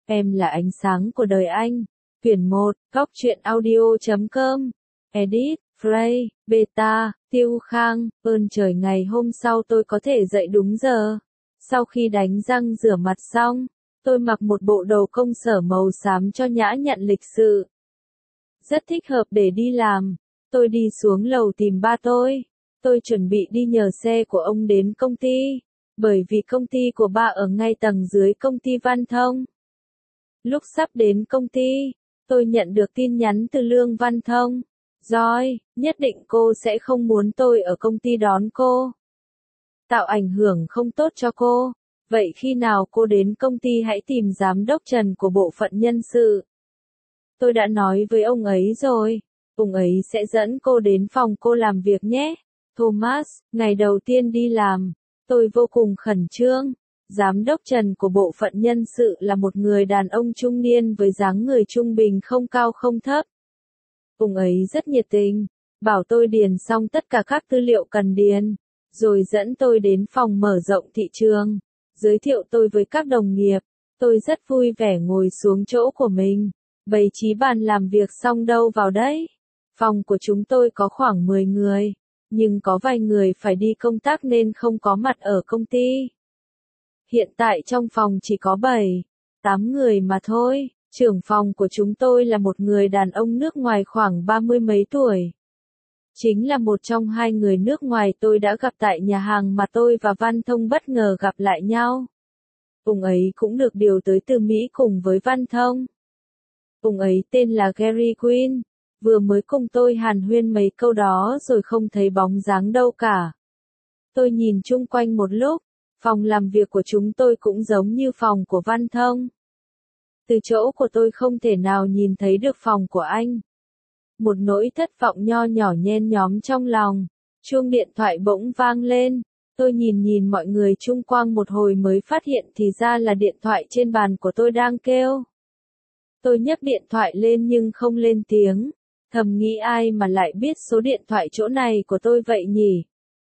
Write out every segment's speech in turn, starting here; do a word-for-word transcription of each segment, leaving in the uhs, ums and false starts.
Em là ánh sáng của đời anh. Quyển một, góc truyện audio chấm com. Edit, Frey, Beta, Tiêu Khang. Ơn trời ngày hôm sau tôi có thể dậy đúng giờ. Sau khi đánh răng rửa mặt xong, tôi mặc một bộ đồ công sở màu xám cho nhã nhặn lịch sự. Rất thích hợp để đi làm. Tôi đi xuống lầu tìm ba tôi. Tôi chuẩn bị đi nhờ xe của ông đến công ty, bởi vì công ty của ba ở ngay tầng dưới công ty Văn Thông. Lúc sắp đến công ty, tôi nhận được tin nhắn từ Lương Văn Thông. Rồi, nhất định cô sẽ không muốn tôi ở công ty đón cô. Tạo ảnh hưởng không tốt cho cô. Vậy khi nào cô đến công ty hãy tìm giám đốc Trần của bộ phận nhân sự. Tôi đã nói với ông ấy rồi. Ông ấy sẽ dẫn cô đến phòng cô làm việc nhé. Thomas, ngày đầu tiên đi làm, tôi vô cùng khẩn trương. Giám đốc Trần của bộ phận nhân sự là một người đàn ông trung niên với dáng người trung bình không cao không thấp. Ông ấy rất nhiệt tình, bảo tôi điền xong tất cả các tư liệu cần điền, rồi dẫn tôi đến phòng mở rộng thị trường, giới thiệu tôi với các đồng nghiệp. Tôi rất vui vẻ ngồi xuống chỗ của mình, bày trí bàn làm việc xong đâu vào đấy. Phòng của chúng tôi có khoảng mười người, nhưng có vài người phải đi công tác nên không có mặt ở công ty. Hiện tại trong phòng chỉ có bảy, tám người mà thôi. Trưởng phòng của chúng tôi là một người đàn ông nước ngoài khoảng ba mươi mấy tuổi. Chính là một trong hai người nước ngoài tôi đã gặp tại nhà hàng mà tôi và Văn Thông bất ngờ gặp lại nhau. Ông ấy cũng được điều tới từ Mỹ cùng với Văn Thông. Ông ấy tên là Gary Quinn, vừa mới cùng tôi hàn huyên mấy câu đó rồi không thấy bóng dáng đâu cả. Tôi nhìn chung quanh một lúc, phòng làm việc của chúng tôi cũng giống như phòng của Văn Thông. Từ chỗ của tôi không thể nào nhìn thấy được phòng của anh. Một nỗi thất vọng nho nhỏ nhen nhóm trong lòng. Chuông điện thoại bỗng vang lên. Tôi nhìn nhìn mọi người chung quanh một hồi mới phát hiện thì ra là điện thoại trên bàn của tôi đang kêu. Tôi nhấc điện thoại lên nhưng không lên tiếng. Thầm nghĩ ai mà lại biết số điện thoại chỗ này của tôi vậy nhỉ?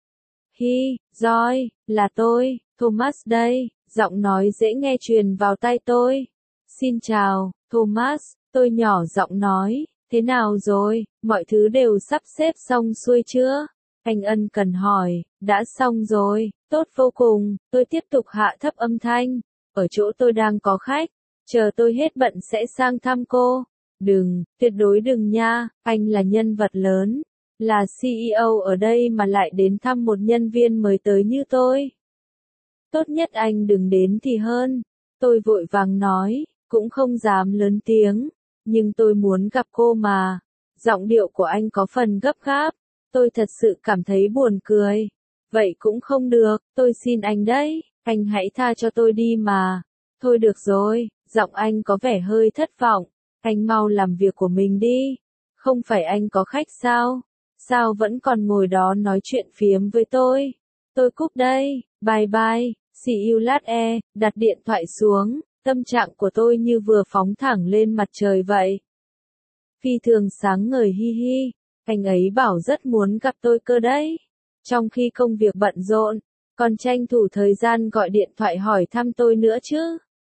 Hi, rồi, là tôi, Thomas đây. Giọng nói dễ nghe truyền vào tai tôi. Xin chào, Thomas, tôi nhỏ giọng nói, thế nào rồi, mọi thứ đều sắp xếp xong xuôi chưa? Anh ân cần hỏi, đã xong rồi, tốt vô cùng. Tôi tiếp tục hạ thấp âm thanh, ở chỗ tôi đang có khách, chờ tôi hết bận sẽ sang thăm cô. Đừng, tuyệt đối đừng nha, anh là nhân vật lớn, là xê e ô ở đây mà lại đến thăm một nhân viên mới tới như tôi. Tốt nhất anh đừng đến thì hơn, tôi vội vàng nói. Cũng không dám lớn tiếng, nhưng tôi muốn gặp cô mà. Giọng điệu của anh có phần gấp gáp, tôi thật sự cảm thấy buồn cười. Vậy cũng không được, tôi xin anh đấy, anh hãy tha cho tôi đi mà. Thôi được rồi, giọng anh có vẻ hơi thất vọng, anh mau làm việc của mình đi. Không phải anh có khách sao? Sao vẫn còn ngồi đó nói chuyện phiếm với tôi? Tôi cúp đây, bye bye, see you later, đặt điện thoại xuống. Tâm trạng của tôi như vừa phóng thẳng lên mặt trời vậy. Phi thường sáng ngời hi hi, anh ấy bảo rất muốn gặp tôi cơ đấy. Trong khi công việc bận rộn, còn tranh thủ thời gian gọi điện thoại hỏi thăm tôi nữa chứ.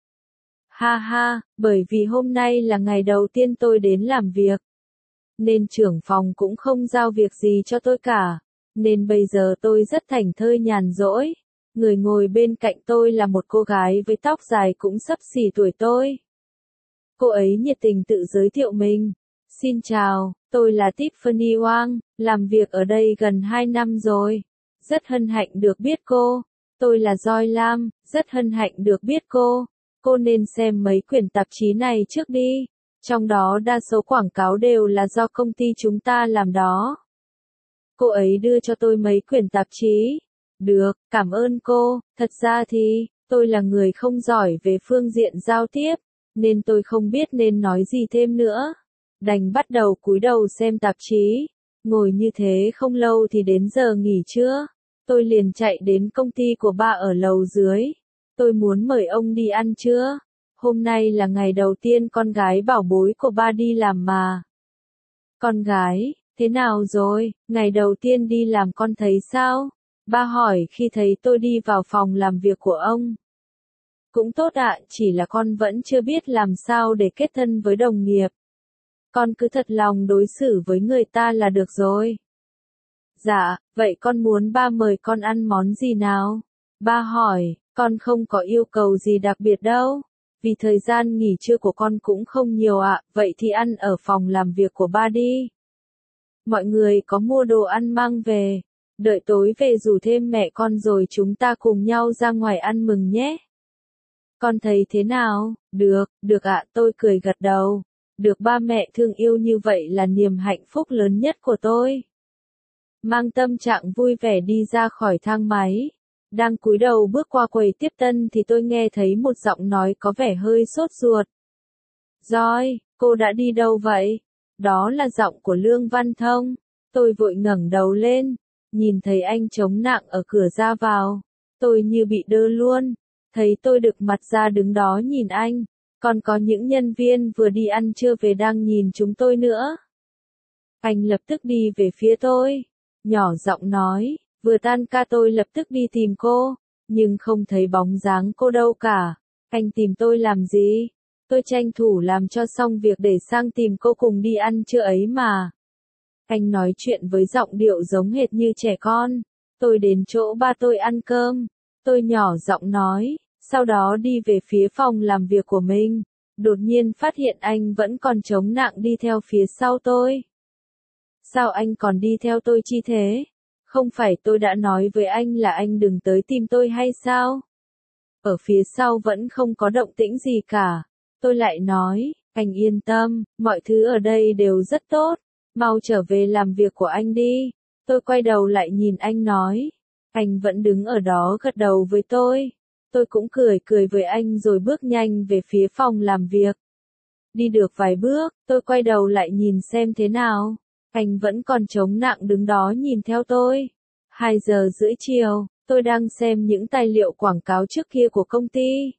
Ha ha, bởi vì hôm nay là ngày đầu tiên tôi đến làm việc. Nên trưởng phòng cũng không giao việc gì cho tôi cả. Nên bây giờ tôi rất thảnh thơi nhàn rỗi. Người ngồi bên cạnh tôi là một cô gái với tóc dài cũng xấp xỉ tuổi tôi. Cô ấy nhiệt tình tự giới thiệu mình. Xin chào, tôi là Tiffany Wang, làm việc ở đây gần hai năm rồi. Rất hân hạnh được biết cô. Tôi là Joy Lam, rất hân hạnh được biết cô. Cô nên xem mấy quyển tạp chí này trước đi. Trong đó đa số quảng cáo đều là do công ty chúng ta làm đó. Cô ấy đưa cho tôi mấy quyển tạp chí. Được, cảm ơn cô, thật ra thì, tôi là người không giỏi về phương diện giao tiếp, nên tôi không biết nên nói gì thêm nữa. Đành bắt đầu cúi đầu xem tạp chí, ngồi như thế không lâu thì đến giờ nghỉ trưa. Tôi liền chạy đến công ty của ba ở lầu dưới. Tôi muốn mời ông đi ăn trưa. Hôm nay là ngày đầu tiên con gái bảo bối của ba đi làm mà. Con gái, thế nào rồi, ngày đầu tiên đi làm con thấy sao? Ba hỏi khi thấy tôi đi vào phòng làm việc của ông. Cũng tốt ạ, chỉ là con vẫn chưa biết làm sao để kết thân với đồng nghiệp. Con cứ thật lòng đối xử với người ta là được rồi. Dạ, vậy con muốn ba mời con ăn món gì nào? Ba hỏi, con không có yêu cầu gì đặc biệt đâu. Vì thời gian nghỉ trưa của con cũng không nhiều ạ, vậy thì ăn ở phòng làm việc của ba đi. Mọi người có mua đồ ăn mang về. Đợi tối về rủ thêm mẹ con rồi chúng ta cùng nhau ra ngoài ăn mừng nhé. Con thấy thế nào? Được, được ạ, tôi cười gật đầu. Được ba mẹ thương yêu như vậy là niềm hạnh phúc lớn nhất của tôi. Mang tâm trạng vui vẻ đi ra khỏi thang máy. Đang cúi đầu bước qua quầy tiếp tân thì tôi nghe thấy một giọng nói có vẻ hơi sốt ruột. Rồi, cô đã đi đâu vậy? Đó là giọng của Lương Văn Thông. Tôi vội ngẩng đầu lên, nhìn thấy anh chống nạng ở cửa ra vào. Tôi như bị đơ luôn. Thấy tôi đực mặt ra đứng đó nhìn anh. Còn có những nhân viên vừa đi ăn trưa về đang nhìn chúng tôi nữa. Anh lập tức đi về phía tôi. Nhỏ giọng nói, vừa tan ca tôi lập tức đi tìm cô. Nhưng không thấy bóng dáng cô đâu cả. Anh tìm tôi làm gì? Tôi tranh thủ làm cho xong việc để sang tìm cô cùng đi ăn trưa ấy mà. Anh nói chuyện với giọng điệu giống hệt như trẻ con. Tôi đến chỗ ba tôi ăn cơm. Tôi nhỏ giọng nói, sau đó đi về phía phòng làm việc của mình. Đột nhiên phát hiện anh vẫn còn chống nạng đi theo phía sau tôi. Sao anh còn đi theo tôi chi thế? Không phải tôi đã nói với anh là anh đừng tới tìm tôi hay sao? Ở phía sau vẫn không có động tĩnh gì cả. Tôi lại nói, anh yên tâm, mọi thứ ở đây đều rất tốt. Mau trở về làm việc của anh đi. Tôi quay đầu lại nhìn anh nói. Anh vẫn đứng ở đó gật đầu với tôi. Tôi cũng cười cười với anh rồi bước nhanh về phía phòng làm việc. Đi được vài bước, tôi quay đầu lại nhìn xem thế nào. Anh vẫn còn chống nạng đứng đó nhìn theo tôi. Hai giờ rưỡi chiều, tôi đang xem những tài liệu quảng cáo trước kia của công ty.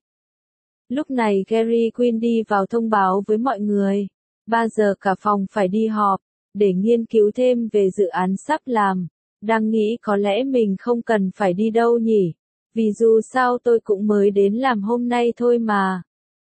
Lúc này Gary Quinn đi vào thông báo với mọi người. Ba giờ cả phòng phải đi họp, để nghiên cứu thêm về dự án sắp làm. Đang nghĩ có lẽ mình không cần phải đi đâu nhỉ. Vì dù sao tôi cũng mới đến làm hôm nay thôi mà.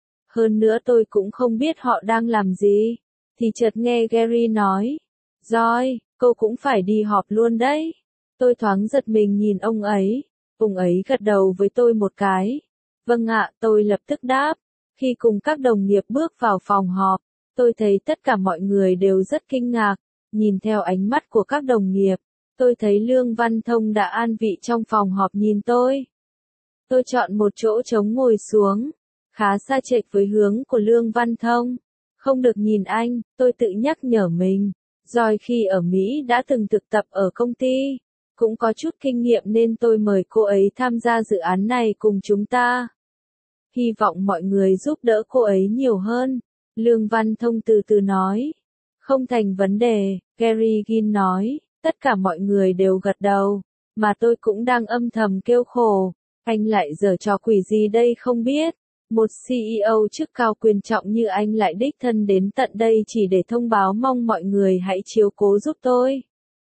Hơn nữa tôi cũng không biết họ đang làm gì. Thì chợt nghe Gary nói. Rồi, cô cũng phải đi họp luôn đấy. Tôi thoáng giật mình nhìn ông ấy. Ông ấy gật đầu với tôi một cái. Vâng ạ, tôi lập tức đáp. Khi cùng các đồng nghiệp bước vào phòng họp, tôi thấy tất cả mọi người đều rất kinh ngạc. Nhìn theo ánh mắt của các đồng nghiệp, tôi thấy Lương Văn Thông đã an vị trong phòng họp nhìn tôi. Tôi chọn một chỗ trống ngồi xuống, khá xa chệch với hướng của Lương Văn Thông. Không được nhìn anh, tôi tự nhắc nhở mình. Rồi khi ở Mỹ đã từng thực tập ở công ty, cũng có chút kinh nghiệm nên tôi mời cô ấy tham gia dự án này cùng chúng ta. Hy vọng mọi người giúp đỡ cô ấy nhiều hơn. Lương Văn Thông từ từ nói. Không thành vấn đề, Gary Ginn nói. Tất cả mọi người đều gật đầu. Mà tôi cũng đang âm thầm kêu khổ. Anh lại giở trò quỷ gì đây không biết. Một xê e ô chức cao quyền trọng như anh lại đích thân đến tận đây chỉ để thông báo mong mọi người hãy chiếu cố giúp tôi.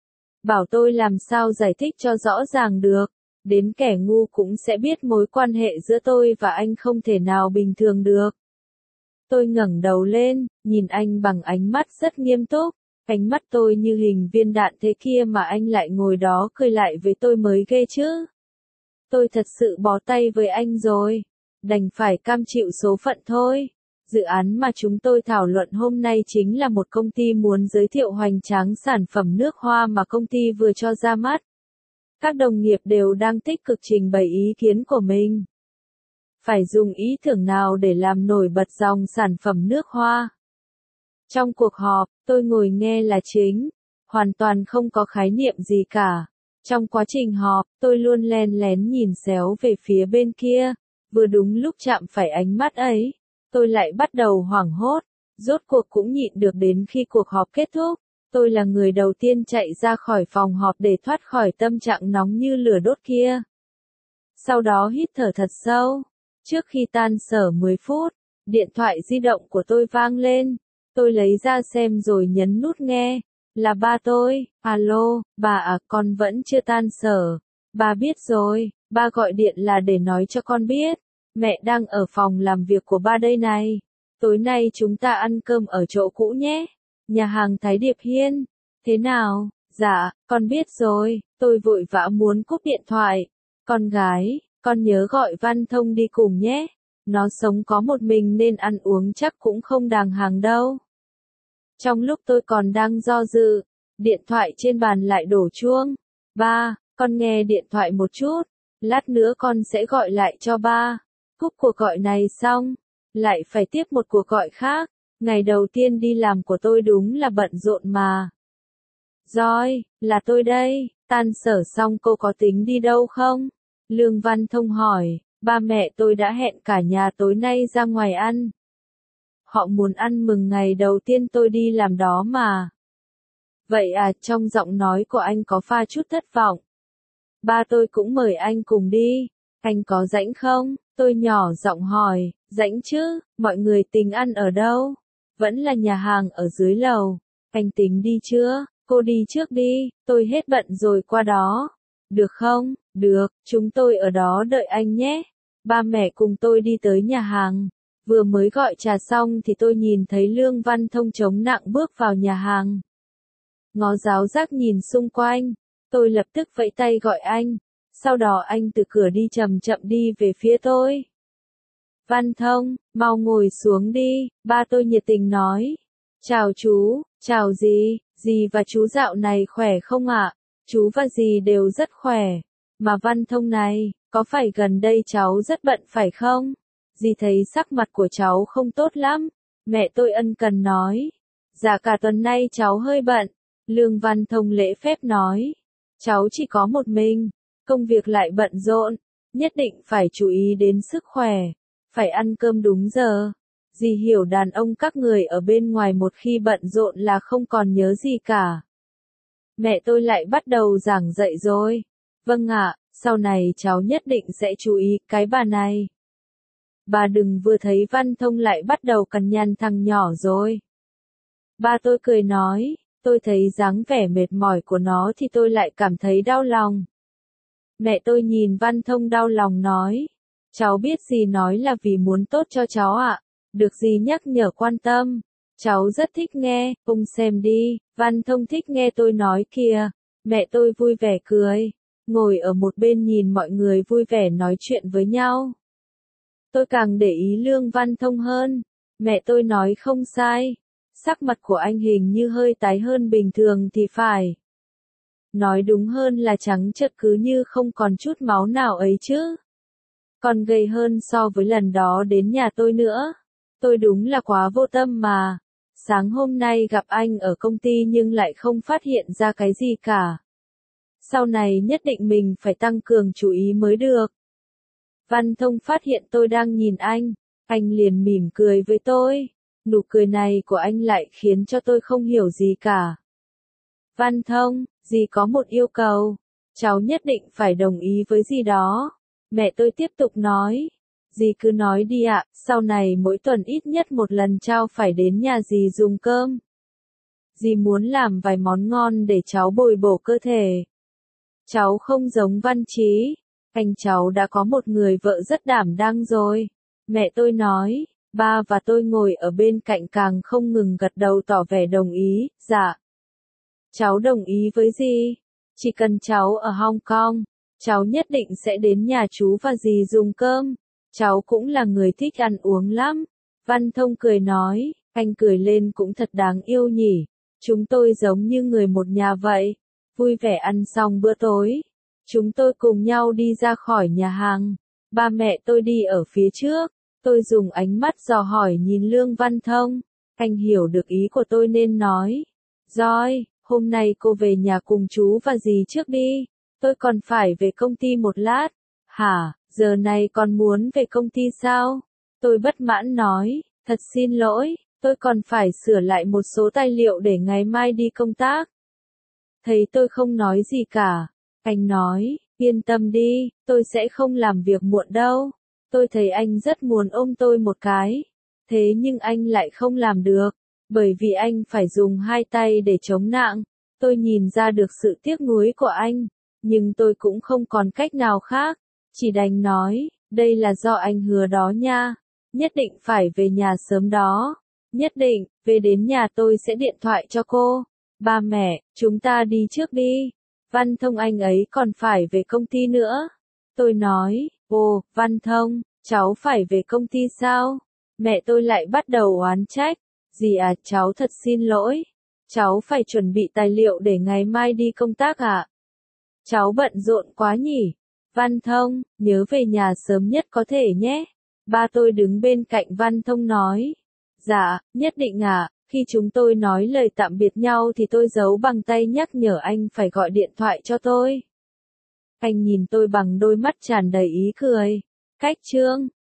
Bảo tôi làm sao giải thích cho rõ ràng được. Đến kẻ ngu cũng sẽ biết mối quan hệ giữa tôi và anh không thể nào bình thường được. Tôi ngẩng đầu lên, nhìn anh bằng ánh mắt rất nghiêm túc. Ánh mắt tôi như hình viên đạn thế kia mà anh lại ngồi đó cười lại với tôi mới ghê chứ. Tôi thật sự bó tay với anh rồi. Đành phải cam chịu số phận thôi. Dự án mà chúng tôi thảo luận hôm nay chính là một công ty muốn giới thiệu hoành tráng sản phẩm nước hoa mà công ty vừa cho ra mắt. Các đồng nghiệp đều đang tích cực trình bày ý kiến của mình. Phải dùng ý tưởng nào để làm nổi bật dòng sản phẩm nước hoa? Trong cuộc họp, tôi ngồi nghe là chính, hoàn toàn không có khái niệm gì cả. Trong quá trình họp, tôi luôn len lén nhìn xéo về phía bên kia, vừa đúng lúc chạm phải ánh mắt ấy, tôi lại bắt đầu hoảng hốt, rốt cuộc cũng nhịn được đến khi cuộc họp kết thúc. Tôi là người đầu tiên chạy ra khỏi phòng họp để thoát khỏi tâm trạng nóng như lửa đốt kia. Sau đó hít thở thật sâu. Trước khi tan sở mười phút, điện thoại di động của tôi vang lên. Tôi lấy ra xem rồi nhấn nút nghe. Là ba tôi. Alo, bà à, con vẫn chưa tan sở. Bà biết rồi, ba gọi điện là để nói cho con biết. Mẹ đang ở phòng làm việc của ba đây này. Tối nay chúng ta ăn cơm ở chỗ cũ nhé. Nhà hàng Thái Điệp Hiên. Thế nào? Dạ, con biết rồi. Tôi vội vã muốn cúp điện thoại. Con gái, con nhớ gọi Văn Thông đi cùng nhé. Nó sống có một mình nên ăn uống chắc cũng không đàng hoàng đâu. Trong lúc tôi còn đang do dự, điện thoại trên bàn lại đổ chuông. Ba, con nghe điện thoại một chút. Lát nữa con sẽ gọi lại cho ba. Cúp cuộc gọi này xong, lại phải tiếp một cuộc gọi khác. Ngày đầu tiên đi làm của tôi đúng là bận rộn mà. Rồi, là tôi đây. Tan sở xong cô có tính đi đâu không? Lương Văn Thông hỏi. Ba mẹ tôi đã hẹn cả nhà tối nay ra ngoài ăn. Họ muốn ăn mừng ngày đầu tiên tôi đi làm đó mà. Vậy à, trong giọng nói của anh có pha chút thất vọng. Ba tôi cũng mời anh cùng đi. Anh có rảnh không? Tôi nhỏ giọng hỏi. Rảnh chứ, mọi người tính ăn ở đâu? Vẫn là nhà hàng ở dưới lầu. Anh tính đi chưa? Cô đi trước đi, tôi hết bận rồi qua đó. Được không? Được, chúng tôi ở đó đợi anh nhé. Ba mẹ cùng tôi đi tới nhà hàng. Vừa mới gọi trà xong thì tôi nhìn thấy Lương Văn Thông chống nặng bước vào nhà hàng. Ngó giáo giác nhìn xung quanh. Tôi lập tức vẫy tay gọi anh. Sau đó anh từ cửa đi chậm chậm đi về phía tôi. Văn Thông, mau ngồi xuống đi, ba tôi nhiệt tình nói. Chào chú, chào dì, dì và chú dạo này khỏe không ạ? Chú và dì đều rất khỏe. Mà Văn Thông này, có phải gần đây cháu rất bận phải không? Dì thấy sắc mặt của cháu không tốt lắm. Mẹ tôi ân cần nói. Dạ cả tuần nay cháu hơi bận. Lương Văn Thông lễ phép nói. Cháu chỉ có một mình, công việc lại bận rộn, nhất định phải chú ý đến sức khỏe, phải ăn cơm đúng giờ. Dì hiểu đàn ông các người ở bên ngoài một khi bận rộn là không còn nhớ gì cả. Mẹ tôi lại bắt đầu giảng dạy rồi. Vâng ạ, sau này cháu nhất định sẽ chú ý cái bà này. Bà đừng vừa thấy Văn Thông lại bắt đầu cằn nhằn thằng nhỏ rồi. Ba tôi cười nói, tôi thấy dáng vẻ mệt mỏi của nó thì tôi lại cảm thấy đau lòng. Mẹ tôi nhìn Văn Thông đau lòng nói, cháu biết dì nói là vì muốn tốt cho cháu ạ, được dì nhắc nhở quan tâm. Cháu rất thích nghe, ông xem đi, Văn Thông thích nghe tôi nói kìa. Mẹ tôi vui vẻ cười, ngồi ở một bên nhìn mọi người vui vẻ nói chuyện với nhau. Tôi càng để ý Lương Văn Thông hơn. Mẹ tôi nói không sai. Sắc mặt của anh hình như hơi tái hơn bình thường thì phải. Nói đúng hơn là trắng trợn cứ như không còn chút máu nào ấy chứ. Còn gầy hơn so với lần đó đến nhà tôi nữa. Tôi đúng là quá vô tâm mà. Sáng hôm nay gặp anh ở công ty nhưng lại không phát hiện ra cái gì cả. Sau này nhất định mình phải tăng cường chú ý mới được. Văn Thông phát hiện tôi đang nhìn anh. Anh liền mỉm cười với tôi. Nụ cười này của anh lại khiến cho tôi không hiểu gì cả. Văn Thông, dì có một yêu cầu. Cháu nhất định phải đồng ý với dì đó. Mẹ tôi tiếp tục nói. Dì cứ nói đi ạ, sau này mỗi tuần ít nhất một lần cháu phải đến nhà dì dùng cơm. Dì muốn làm vài món ngon để cháu bồi bổ cơ thể. Cháu không giống Văn Chí. Anh cháu đã có một người vợ rất đảm đang rồi. Mẹ tôi nói. Ba và tôi ngồi ở bên cạnh càng không ngừng gật đầu tỏ vẻ đồng ý. Dạ. Cháu đồng ý với dì. Chỉ cần cháu ở Hong Kong, cháu nhất định sẽ đến nhà chú và dì dùng cơm. Cháu cũng là người thích ăn uống lắm. Văn Thông cười nói, anh cười lên cũng thật đáng yêu nhỉ. Chúng tôi giống như người một nhà vậy. Vui vẻ ăn xong bữa tối. Chúng tôi cùng nhau đi ra khỏi nhà hàng. Ba mẹ tôi đi ở phía trước. Tôi dùng ánh mắt dò hỏi nhìn Lương Văn Thông. Anh hiểu được ý của tôi nên nói. Rồi, hôm nay cô về nhà cùng chú và dì trước đi. Tôi còn phải về công ty một lát. Hả, giờ này còn muốn về công ty sao? Tôi bất mãn nói, thật xin lỗi, tôi còn phải sửa lại một số tài liệu để ngày mai đi công tác. Thấy tôi không nói gì cả. Anh nói, yên tâm đi, tôi sẽ không làm việc muộn đâu. Tôi thấy anh rất muốn ôm tôi một cái. Thế nhưng anh lại không làm được. Bởi vì anh phải dùng hai tay để chống nặng. Tôi nhìn ra được sự tiếc nuối của anh. Nhưng tôi cũng không còn cách nào khác. Chỉ đành nói, Đây là do anh hứa đó nha. Nhất định phải về nhà sớm đó. Nhất định, về đến nhà tôi sẽ điện thoại cho cô. Ba mẹ, chúng ta đi trước đi. Văn Thông anh ấy còn phải về công ty nữa. Tôi nói, ồ, Văn Thông, cháu phải về công ty sao? Mẹ tôi lại bắt đầu oán trách. Dì à, cháu thật xin lỗi. Cháu phải chuẩn bị tài liệu để ngày mai đi công tác ạ. Cháu bận rộn quá nhỉ. Văn Thông, nhớ về nhà sớm nhất có thể nhé. Ba tôi đứng bên cạnh Văn Thông nói. Dạ, nhất định ạ. Khi chúng tôi nói lời tạm biệt nhau thì tôi giấu bằng tay nhắc nhở anh phải gọi điện thoại cho tôi. Anh nhìn tôi bằng đôi mắt tràn đầy ý cười. Cách chương